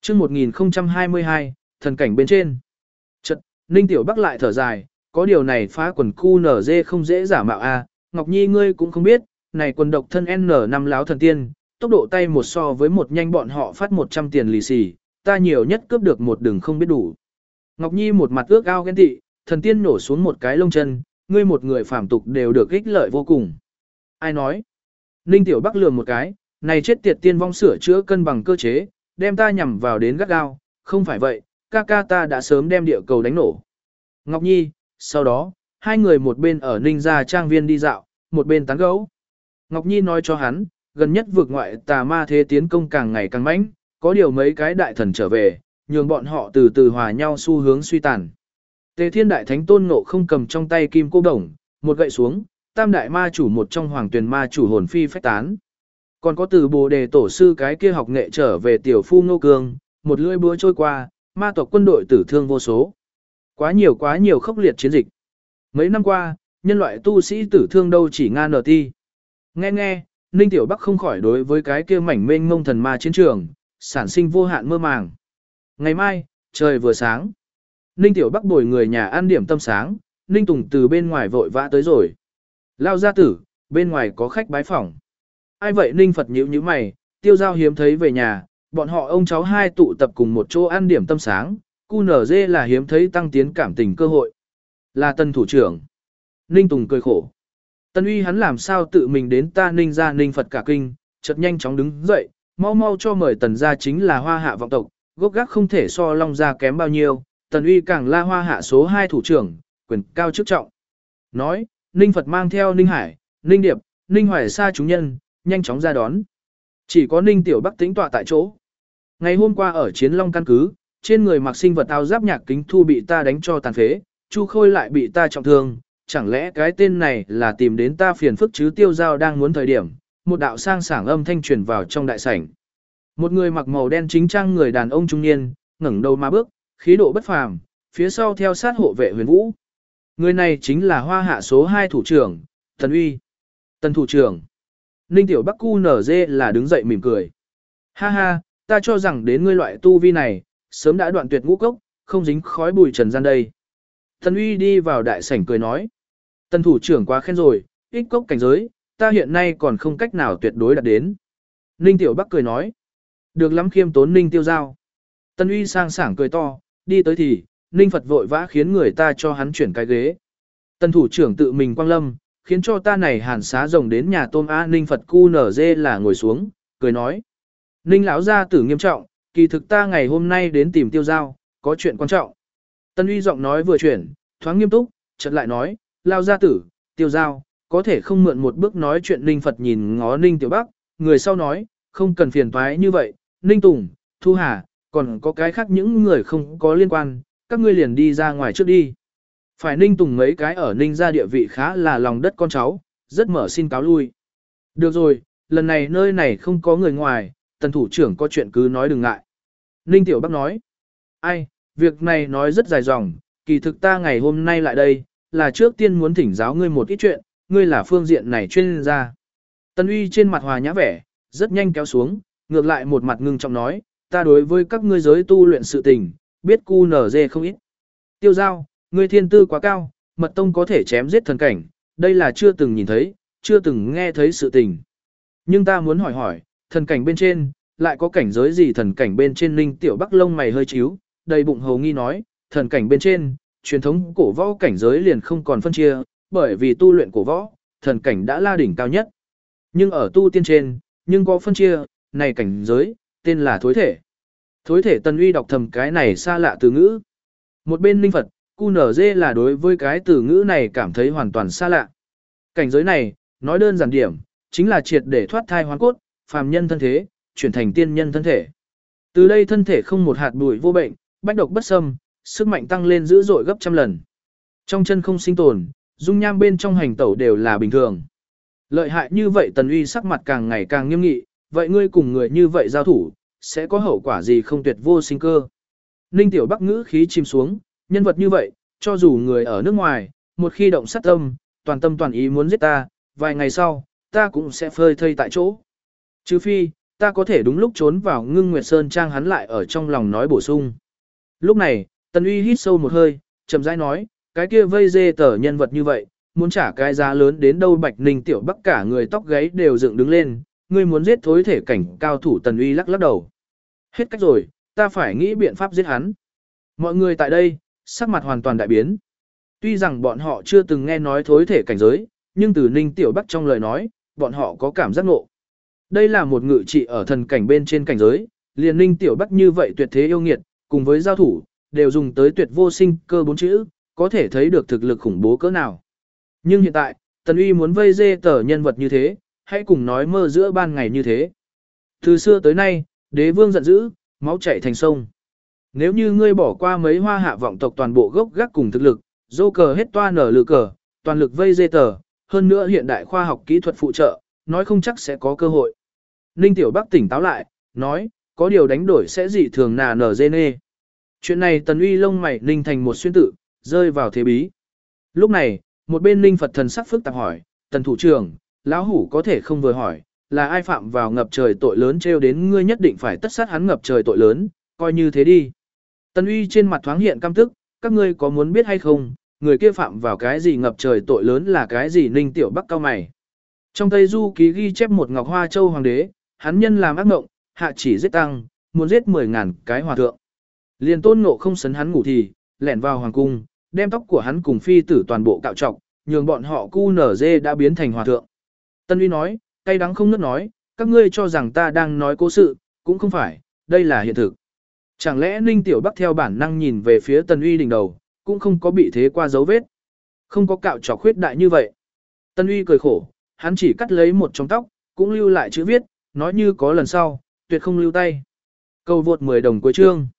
Chương 1022, thần cảnh bên trên. Chợt, Ninh Tiểu Bắc lại thở dài, có điều này phá quần QNZ không dễ giả mạo a, Ngọc Nhi ngươi cũng không biết, này quần độc thân N5 láo thần tiên, tốc độ tay một so với một nhanh bọn họ phát 100 tiền lì xì, ta nhiều nhất cướp được một đường không biết đủ. Ngọc Nhi một mặt ước ao ghen tị, thần tiên nổ xuống một cái lông chân, ngươi một người phàm tục đều được ích lợi vô cùng. Ai nói? Ninh Tiểu Bắc lườm một cái, này chết tiệt tiên vong sửa chữa cân bằng cơ chế, đem ta nhằm vào đến gắt gao, không phải vậy, ca ca ta đã sớm đem địa cầu đánh nổ. Ngọc Nhi, sau đó, hai người một bên ở Ninh gia trang viên đi dạo, một bên tán gẫu. Ngọc Nhi nói cho hắn, gần nhất vượt ngoại tà ma thế tiến công càng ngày càng mãnh, có điều mấy cái đại thần trở về, nhường bọn họ từ từ hòa nhau xu hướng suy tàn. Tề Thiên Đại Thánh Tôn Ngộ không cầm trong tay kim cô đồng, một gậy xuống, tam đại ma chủ một trong hoàng tuyển ma chủ hồn phi phách tán. Còn có từ Bồ Đề tổ sư cái kia học nghệ trở về tiểu phu Ngô Cương, một lưỡi búa trôi qua, ma tộc quân đội tử thương vô số. Quá nhiều khốc liệt chiến dịch. Mấy năm qua, nhân loại tu sĩ tử thương đâu chỉ ngan nở ti. Nghe, Ninh Tiểu Bắc không khỏi đối với cái kia mảnh mênh mông thần ma chiến trường, sản sinh vô hạn mơ màng. Ngày mai, trời vừa sáng. Ninh Tiểu Bắc bồi người nhà ăn điểm tâm sáng, Ninh Tùng từ bên ngoài vội vã tới rồi. Lao gia tử, bên ngoài có khách bái phỏng. Ai vậy Ninh Phật nhíu mày, Tiêu Giao hiếm thấy về nhà, bọn họ ông cháu hai tụ tập cùng một chỗ ăn điểm tâm sáng, QNZ là hiếm thấy tăng tiến cảm tình cơ hội. Là Tân thủ trưởng. Ninh Tùng cười khổ. Tân uy hắn làm sao tự mình đến ta Ninh gia Ninh Phật cả kinh, chợt nhanh chóng đứng dậy, mau cho mời Tần gia chính là hoa hạ vọng tộc, gốc gác không thể so Long gia kém bao nhiêu, Tần uy càng là hoa hạ số 2 thủ trưởng, quyền cao chức trọng. Nói, Ninh Phật mang theo Ninh Hải, Ninh Điệp, Ninh Hoài Sa chúng nhân, nhanh chóng ra đón. Chỉ có Ninh Tiểu Bắc tĩnh tọa tại chỗ. Ngày hôm qua ở Chiến Long căn cứ, trên người mặc sinh vật áo giáp Nhạc Kính Thu bị ta đánh cho tàn phế, Chu Khôi lại bị ta trọng thương, chẳng lẽ cái tên này là tìm đến ta phiền phức chứ? Tiêu Giao đang muốn thời điểm, một đạo sang sảng âm thanh truyền vào trong đại sảnh. Một người mặc màu đen chính trang người đàn ông trung niên, ngẩng đầu mà bước, khí độ bất phàm, phía sau theo sát hộ vệ Huyền Vũ. Người này chính là hoa hạ số 2 thủ trưởng, Tần Uy. Tần thủ trưởng. Ninh Tiểu Bắc QNZ là đứng dậy mỉm cười. Ha ha, ta cho rằng đến ngươi loại tu vi này, sớm đã đoạn tuyệt ngũ cốc, không dính khói bụi trần gian đây. Tần Uy đi vào đại sảnh cười nói. Tần thủ trưởng quá khen rồi, ích cốc cảnh giới, ta hiện nay còn không cách nào tuyệt đối đạt đến. Ninh Tiểu Bắc cười nói. Được lắm khiêm tốn Ninh Tiêu Giao. Tần Uy sang sảng cười to, đi tới thì, Ninh Phật vội vã khiến người ta cho hắn chuyển cái ghế. Tần thủ trưởng tự mình quang lâm, khiến cho ta này hàn xá rồng đến nhà tôm A. Ninh Phật QNZ là ngồi xuống, cười nói. Ninh lão gia tử nghiêm trọng, kỳ thực ta ngày hôm nay đến tìm Tiêu Giao, có chuyện quan trọng. Tần Uy giọng nói vừa chuyển, thoáng nghiêm túc, chợt lại nói, Lao gia tử, Tiêu Giao, có thể không mượn một bước nói chuyện. Ninh Phật nhìn ngó Ninh Tiểu Bắc, người sau nói, không cần phiền toái như vậy, Ninh Tùng, Thu Hà, còn có cái khác những người không có liên quan, các ngươi liền đi ra ngoài trước đi. Phải Ninh Tùng mấy cái ở Ninh gia địa vị khá là lòng đất con cháu, rất mở xin cáo lui. Được rồi, lần này nơi này không có người ngoài, Tần thủ trưởng có chuyện cứ nói đừng ngại. Ninh Tiểu Bắc nói, ai, việc này nói rất dài dòng, kỳ thực ta ngày hôm nay lại đây, là trước tiên muốn thỉnh giáo ngươi một ít chuyện, ngươi là phương diện này chuyên gia. Tần Uy trên mặt hòa nhã vẻ, rất nhanh kéo xuống, ngược lại một mặt ngưng trọng nói, ta đối với các ngươi giới tu luyện sự tình, biết QNZ không ít. Tiêu Giao, ngươi thiên tư quá cao, mật tông có thể chém giết thần cảnh, đây là chưa từng nhìn thấy, chưa từng nghe thấy sự tình. Nhưng ta muốn hỏi, thần cảnh bên trên, lại có cảnh giới gì? Thần cảnh bên trên Ninh Tiểu Bắc lông mày hơi chíu, đầy bụng hầu nghi nói, thần cảnh bên trên, truyền thống cổ võ cảnh giới liền không còn phân chia, bởi vì tu luyện cổ võ, thần cảnh đã la đỉnh cao nhất. Nhưng ở tu tiên trên, nhưng có phân chia, này cảnh giới, tên là thối thể. Thối thể Tần Uy đọc thầm cái này xa lạ từ ngữ. Một bên Ninh Phật, QNZ là đối với cái từ ngữ này cảm thấy hoàn toàn xa lạ. Cảnh giới này, nói đơn giản điểm, chính là triệt để thoát thai hoán cốt, phàm nhân thân thế, chuyển thành tiên nhân thân thể. Từ đây thân thể không một hạt bụi vô bệnh, bách độc bất xâm, sức mạnh tăng lên dữ dội gấp trăm lần. Trong chân không sinh tồn, dung nham bên trong hành tẩu đều là bình thường. Lợi hại như vậy Tần Uy sắc mặt càng ngày càng nghiêm nghị, vậy ngươi cùng người như vậy giao thủ, sẽ có hậu quả gì không tuyệt vô sinh cơ. Ninh Tiểu Bắc ngữ khí chìm xuống, nhân vật như vậy, cho dù người ở nước ngoài, một khi động sát tâm toàn ý muốn giết ta, vài ngày sau, ta cũng sẽ phơi thây tại chỗ. Trừ phi, ta có thể đúng lúc trốn vào Ngưng Nguyệt Sơn Trang, hắn lại ở trong lòng nói bổ sung. Lúc này, Tần Uy hít sâu một hơi, chậm rãi nói, cái kia vây dê tờ nhân vật như vậy, muốn trả cái giá lớn đến đâu. Bạch Ninh Tiểu Bắc cả người tóc gáy đều dựng đứng lên, ngươi muốn giết thối thể cảnh cao thủ. Tần Uy lắc lắc đầu. Hết cách rồi, ta phải nghĩ biện pháp giết hắn. Mọi người tại đây, sắc mặt hoàn toàn đại biến. Tuy rằng bọn họ chưa từng nghe nói thối thể cảnh giới, nhưng từ Ninh Tiểu Bắc trong lời nói, bọn họ có cảm giác ngộ. Đây là một ngự trị ở thần cảnh bên trên cảnh giới, liền Ninh Tiểu Bắc như vậy tuyệt thế yêu nghiệt, cùng với giao thủ, đều dùng tới tuyệt vô sinh cơ 4 chữ, có thể thấy được thực lực khủng bố cỡ nào. Nhưng hiện tại, Tần Uy muốn vây dê tờ nhân vật như thế, hãy cùng nói mơ giữa ban ngày như thế. Từ xưa tới nay, đế vương giận dữ, máu chảy thành sông. Nếu như ngươi bỏ qua mấy hoa hạ vọng tộc toàn bộ gốc gác cùng thực lực, dô cờ hết toa nở lự cờ, toàn lực vây dê tờ, hơn nữa hiện đại khoa học kỹ thuật phụ trợ, nói không chắc sẽ có cơ hội. Ninh Tiểu Bắc tỉnh táo lại, nói, có điều đánh đổi sẽ dị thường nà nở dê nê. Chuyện này Tần Uy lông mày ninh thành một xuyên tự, rơi vào thế bí. Lúc này, một bên Ninh Phật thần sắc phức tạp hỏi, Tần thủ trưởng, lão hủ có thể không vừa hỏi, là ai phạm vào ngập trời tội lớn trêu đến ngươi nhất định phải tất sát hắn ngập trời tội lớn, coi như thế đi. Tần Uy trên mặt thoáng hiện căm tức, các ngươi có muốn biết hay không, người kia phạm vào cái gì ngập trời tội lớn là cái gì? Ninh Tiểu Bắc cao mày. Trong Tây Du ký ghi chép một Ngọc Hoa Châu hoàng đế, hắn nhân làm ác mộng, hạ chỉ giết tăng, muốn giết 10.000 cái hòa thượng. Liền Tôn Ngộ không sấn hắn ngủ thì, lẻn vào hoàng cung, đem tóc của hắn cùng phi tử toàn bộ cạo trọc, nhường bọn họ cu nở dê đã biến thành hòa thượng. Tân Uy nói, cay đắng không nứt nói, các ngươi cho rằng ta đang nói cố sự, cũng không phải, đây là hiện thực. Chẳng lẽ Ninh Tiểu Bắc theo bản năng nhìn về phía Tần Uy đỉnh đầu, cũng không có bị thế qua dấu vết. Không có cạo trọc khuyết đại như vậy. Tân Uy cười khổ, hắn chỉ cắt lấy một trong tóc, cũng lưu lại chữ viết, nói như có lần sau, tuyệt không lưu tay. Câu vượt 10 đồng cuối chương.